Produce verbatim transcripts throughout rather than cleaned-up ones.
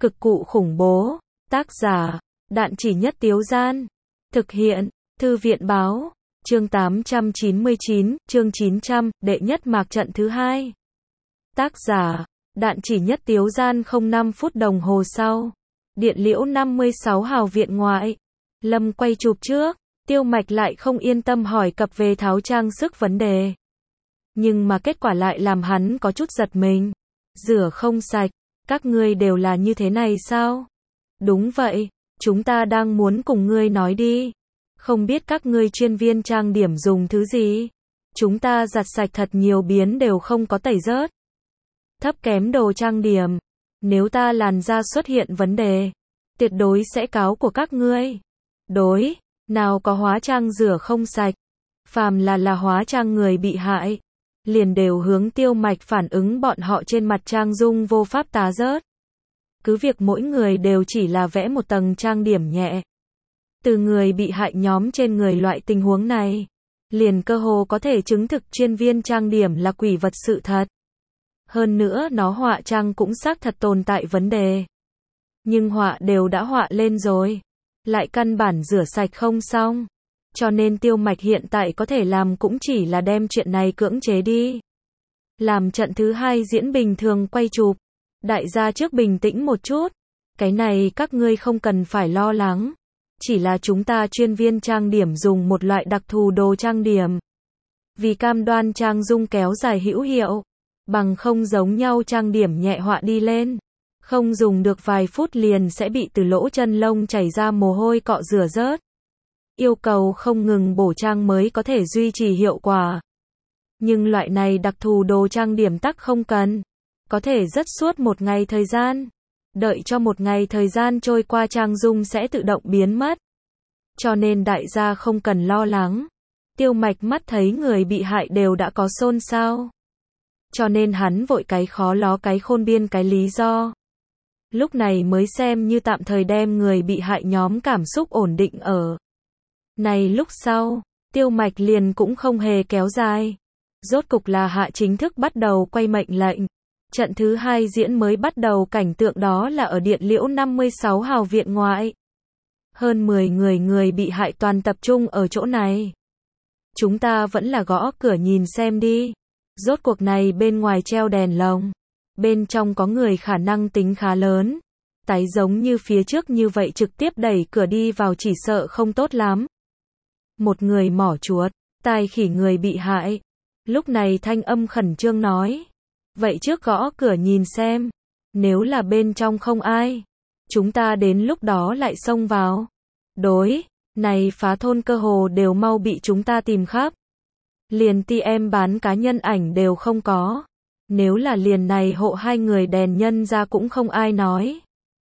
Cực cụ khủng bố. Tác giả, Đạn Chỉ Nhất Tiếu Gian. Thực hiện, Thư viện báo. Chương tám trăm chín mươi chín, chương chín trăm, đệ nhất mạc trận thứ hai. Tác giả, Đạn Chỉ Nhất Tiếu Gian. Không năm phút đồng hồ sau. Điện Liễu năm mươi sáu hào viện ngoại. Lâm quay chụp trước. Tiêu Mạch lại không yên tâm hỏi cập về tháo trang sức vấn đề. Nhưng mà kết quả lại làm hắn có chút giật mình. Rửa không sạch. Các ngươi đều là như thế này sao? Đúng vậy. Chúng ta đang muốn cùng ngươi nói đi. Không biết các ngươi chuyên viên trang điểm dùng thứ gì? Chúng ta giặt sạch thật nhiều biến đều không có tẩy rớt. Thấp kém đồ trang điểm. Nếu ta làn da xuất hiện vấn đề, tuyệt đối sẽ cáo của các ngươi. Đối, nào có hóa trang rửa không sạch. Phàm là là hóa trang người bị hại, liền đều hướng Tiêu Mạch phản ứng bọn họ trên mặt trang dung vô pháp tá rớt. Cứ việc mỗi người đều chỉ là vẽ một tầng trang điểm nhẹ. Từ người bị hại nhóm trên người loại tình huống này, liền cơ hồ có thể chứng thực chuyên viên trang điểm là quỷ vật sự thật. Hơn nữa nó họa trang cũng xác thật tồn tại vấn đề. Nhưng họa đều đã họa lên rồi, lại căn bản rửa sạch không xong. Cho nên Tiêu Mạch hiện tại có thể làm cũng chỉ là đem chuyện này cưỡng chế đi. Làm trận thứ hai diễn bình thường quay chụp. Đại gia trước bình tĩnh một chút. Cái này các ngươi không cần phải lo lắng. Chỉ là chúng ta chuyên viên trang điểm dùng một loại đặc thù đồ trang điểm. Vì cam đoan trang dung kéo dài hữu hiệu. Bằng không giống nhau trang điểm nhẹ họa đi lên. Không dùng được vài phút liền sẽ bị từ lỗ chân lông chảy ra mồ hôi cọ rửa rớt. Yêu cầu không ngừng bổ trang mới có thể duy trì hiệu quả. Nhưng loại này đặc thù đồ trang điểm tắc không cần. Có thể rất suốt một ngày thời gian. Đợi cho một ngày thời gian trôi qua trang dung sẽ tự động biến mất. Cho nên đại gia không cần lo lắng. Tiêu Mạch mắt thấy người bị hại đều đã có xôn xao. Cho nên hắn vội cái khó ló cái khôn biên cái lý do. Lúc này mới xem như tạm thời đem người bị hại nhóm cảm xúc ổn định ở. Này lúc sau, Tiêu Mạch liền cũng không hề kéo dài. Rốt cục là hạ chính thức bắt đầu quay mệnh lệnh. Trận thứ hai diễn mới bắt đầu, cảnh tượng đó là ở Điện Liễu năm mươi sáu hào viện ngoại. Hơn mười người người bị hại toàn tập trung ở chỗ này. Chúng ta vẫn là gõ cửa nhìn xem đi. Rốt cuộc này bên ngoài treo đèn lồng. Bên trong có người khả năng tính khá lớn. Tái giống như phía trước như vậy trực tiếp đẩy cửa đi vào chỉ sợ không tốt lắm. Một người mỏ chuột, tai khỉ người bị hại. Lúc này thanh âm khẩn trương nói. Vậy trước gõ cửa nhìn xem. Nếu là bên trong không ai, chúng ta đến lúc đó lại xông vào. Đối, này phá thôn cơ hồ đều mau bị chúng ta tìm khắp. Liền ti em bán cá nhân ảnh đều không có. Nếu là liền này hộ hai người đèn nhân ra cũng không ai nói.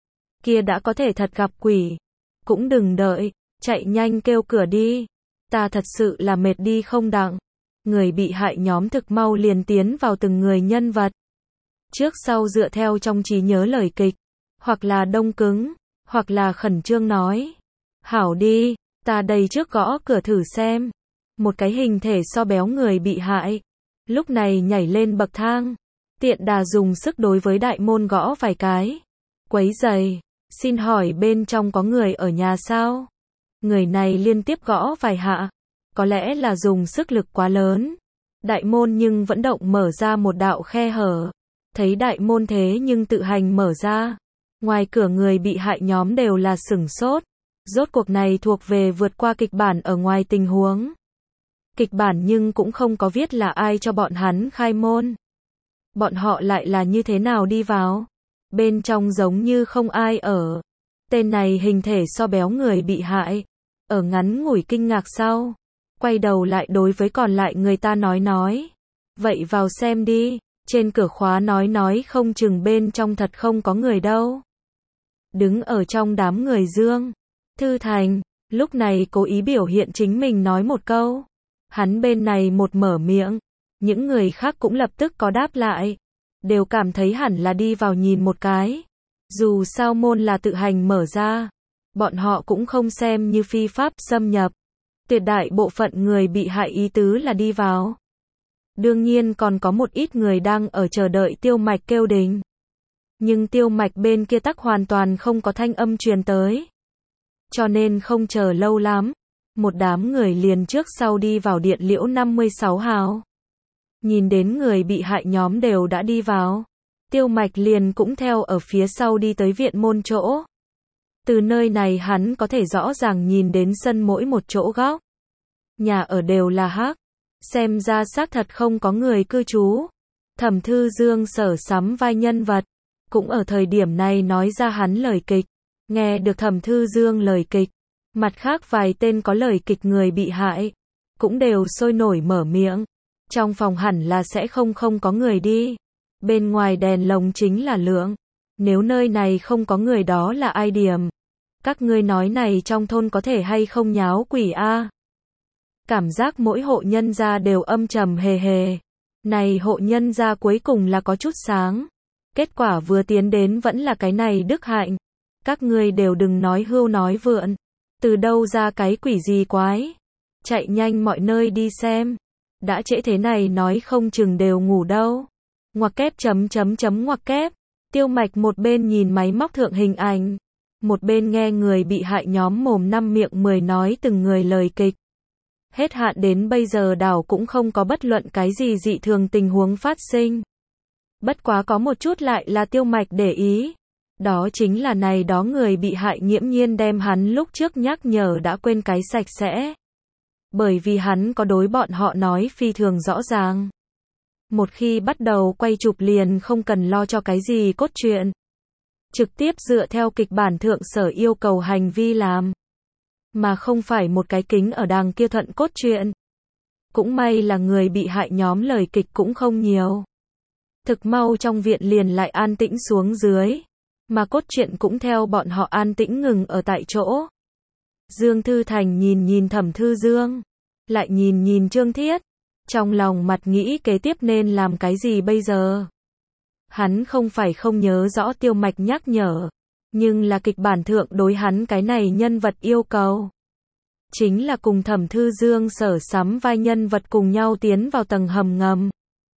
Kia đã có thể thật gặp quỷ. Cũng đừng đợi, chạy nhanh kêu cửa đi. Ta thật sự là mệt đi không đặng. Người bị hại nhóm thực mau liền tiến vào từng người nhân vật. Trước sau dựa theo trong trí nhớ lời kịch. Hoặc là đông cứng, hoặc là khẩn trương nói. Hảo đi, ta đây trước gõ cửa thử xem. Một cái hình thể so béo người bị hại. Lúc này nhảy lên bậc thang. Tiện đà dùng sức đối với đại môn gõ vài cái. Quấy giày, xin hỏi bên trong có người ở nhà sao? Người này liên tiếp gõ vài hạ. Có lẽ là dùng sức lực quá lớn. Đại môn nhưng vẫn động mở ra một đạo khe hở. Thấy đại môn thế nhưng tự hành mở ra. Ngoài cửa người bị hại nhóm đều là sửng sốt. Rốt cuộc này thuộc về vượt qua kịch bản ở ngoài tình huống. Kịch bản nhưng cũng không có viết là ai cho bọn hắn khai môn. Bọn họ lại là như thế nào đi vào. Bên trong giống như không ai ở. Tên này hình thể so béo người bị hại. Ở ngắn ngủi kinh ngạc sau. Quay đầu lại đối với còn lại người ta nói nói. Vậy vào xem đi. Trên cửa khóa nói nói không chừng bên trong thật không có người đâu. Đứng ở trong đám người Dương Thư Thành, lúc này cố ý biểu hiện chính mình nói một câu. Hắn bên này một mở miệng, những người khác cũng lập tức có đáp lại. Đều cảm thấy hẳn là đi vào nhìn một cái. Dù sao môn là tự hành mở ra. Bọn họ cũng không xem như phi pháp xâm nhập. Tuyệt đại bộ phận người bị hại ý tứ là đi vào. Đương nhiên còn có một ít người đang ở chờ đợi Tiêu Mạch kêu đình. Nhưng Tiêu Mạch bên kia tắc hoàn toàn không có thanh âm truyền tới. Cho nên không chờ lâu lắm, một đám người liền trước sau đi vào điện liễu năm mươi sáu hào. Nhìn đến người bị hại nhóm đều đã đi vào, Tiêu Mạch liền cũng theo ở phía sau đi tới viện môn chỗ. Từ nơi này hắn có thể rõ ràng nhìn đến sân mỗi một chỗ góc. Nhà ở đều là hắc, xem ra xác thật không có người cư trú. Thẩm Thư Dương sở sắm vai nhân vật, cũng ở thời điểm này nói ra hắn lời kịch. Nghe được Thẩm Thư Dương lời kịch, mặt khác vài tên có lời kịch người bị hại, cũng đều sôi nổi mở miệng. Trong phòng hẳn là sẽ không không có người đi. Bên ngoài đèn lồng chính là lượng. Nếu nơi này không có người đó là ai điểm? Các ngươi nói này trong thôn có thể hay không nháo quỷ a? Cảm giác mỗi hộ nhân gia đều âm trầm hề hề. Này hộ nhân gia cuối cùng là có chút sáng. Kết quả vừa tiến đến vẫn là cái này đức hạnh. Các ngươi đều đừng nói hưu nói vượn. Từ đâu ra cái quỷ gì quái? Chạy nhanh mọi nơi đi xem. Đã trễ thế này nói không chừng đều ngủ đâu. Ngoặc kép chấm chấm chấm ngoặc kép. Tiêu Mạch một bên nhìn máy móc thượng hình ảnh, một bên nghe người bị hại nhóm mồm năm miệng mười nói từng người lời kịch. Hết hạn đến bây giờ đảo cũng không có bất luận cái gì dị thường tình huống phát sinh. Bất quá có một chút lại là Tiêu Mạch để ý. Đó chính là này đó người bị hại nghiễm nhiên đem hắn lúc trước nhắc nhở đã quên cái sạch sẽ. Bởi vì hắn có đối bọn họ nói phi thường rõ ràng. Một khi bắt đầu quay chụp liền không cần lo cho cái gì cốt truyện. Trực tiếp dựa theo kịch bản thượng sở yêu cầu hành vi làm. Mà không phải một cái kính ở đằng kia thuận cốt truyện. Cũng may là người bị hại nhóm lời kịch cũng không nhiều. Thực mau trong viện liền lại an tĩnh xuống dưới. Mà cốt truyện cũng theo bọn họ an tĩnh ngừng ở tại chỗ. Dương Thư Thành nhìn nhìn Thẩm Thư Dương. Lại nhìn nhìn Trương Thiết. Trong lòng mặt nghĩ kế tiếp nên làm cái gì bây giờ. Hắn không phải không nhớ rõ Tiêu Mạch nhắc nhở. Nhưng là kịch bản thượng đối hắn cái này nhân vật yêu cầu. Chính là cùng Thẩm Thư Dương sở sắm vai nhân vật cùng nhau tiến vào tầng hầm ngầm.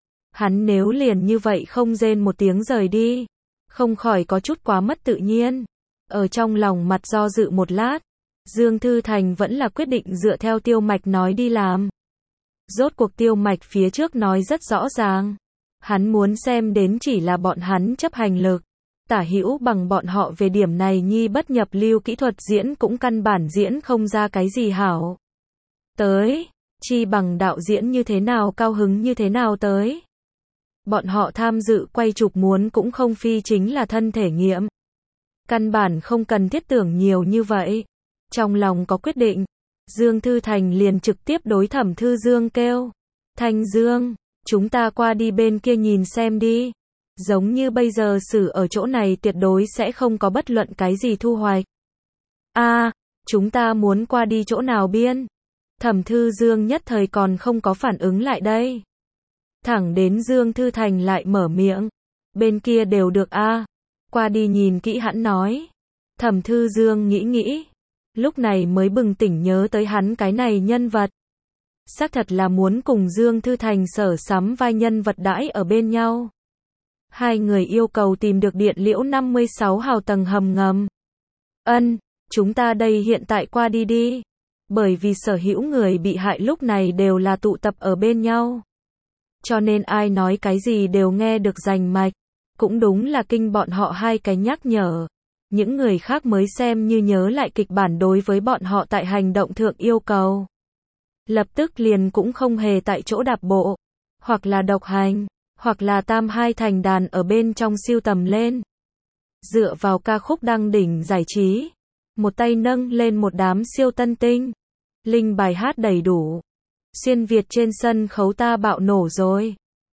Hắn nếu liền như vậy không rên một tiếng rời đi. Không khỏi có chút quá mất tự nhiên. Ở trong lòng mặt do dự một lát. Dương Thư Thành vẫn là quyết định dựa theo Tiêu Mạch nói đi làm. Rốt cuộc Tiêu Mạch phía trước nói rất rõ ràng. Hắn muốn xem đến chỉ là bọn hắn chấp hành lực. Tả hữu bằng bọn họ về điểm này nhi bất nhập lưu kỹ thuật diễn cũng căn bản diễn không ra cái gì hảo. Tới, chi bằng đạo diễn như thế nào cao hứng như thế nào tới. Bọn họ tham dự quay chụp muốn cũng không phi chính là thân thể nghiệm. Căn bản không cần thiết tưởng nhiều như vậy. Trong lòng có quyết định. Dương Thư Thành liền trực tiếp đối Thẩm Thư Dương kêu. Thành Dương, chúng ta qua đi bên kia nhìn xem đi. Giống như bây giờ xử ở chỗ này tuyệt đối sẽ không có bất luận cái gì thu hoạch. A, à, chúng ta muốn qua đi chỗ nào biên? Thẩm Thư Dương nhất thời còn không có phản ứng lại đây. Thẳng đến Dương Thư Thành lại mở miệng. Bên kia đều được a. À. Qua đi nhìn kỹ hẳn nói. Thẩm Thư Dương nghĩ nghĩ. Lúc này mới bừng tỉnh nhớ tới hắn cái này nhân vật. Xác thật là muốn cùng Dương Thư Thành sở sắm vai nhân vật đãi ở bên nhau. Hai người yêu cầu tìm được điện liễu năm mươi sáu hào tầng hầm ngầm. Ân, chúng ta đây hiện tại qua đi đi. Bởi vì sở hữu người bị hại lúc này đều là tụ tập ở bên nhau. Cho nên ai nói cái gì đều nghe được rành mạch. Cũng đúng là kinh bọn họ hai cái nhắc nhở. Những người khác mới xem như nhớ lại kịch bản đối với bọn họ tại hành động thượng yêu cầu. Lập tức liền cũng không hề tại chỗ đạp bộ. Hoặc là độc hành. Hoặc là tam hai thành đàn ở bên trong siêu tầm lên. Dựa vào ca khúc đăng đỉnh giải trí. Một tay nâng lên một đám siêu tân tinh. Linh bài hát đầy đủ. Xuyên Việt trên sân khấu ta bạo nổ rồi.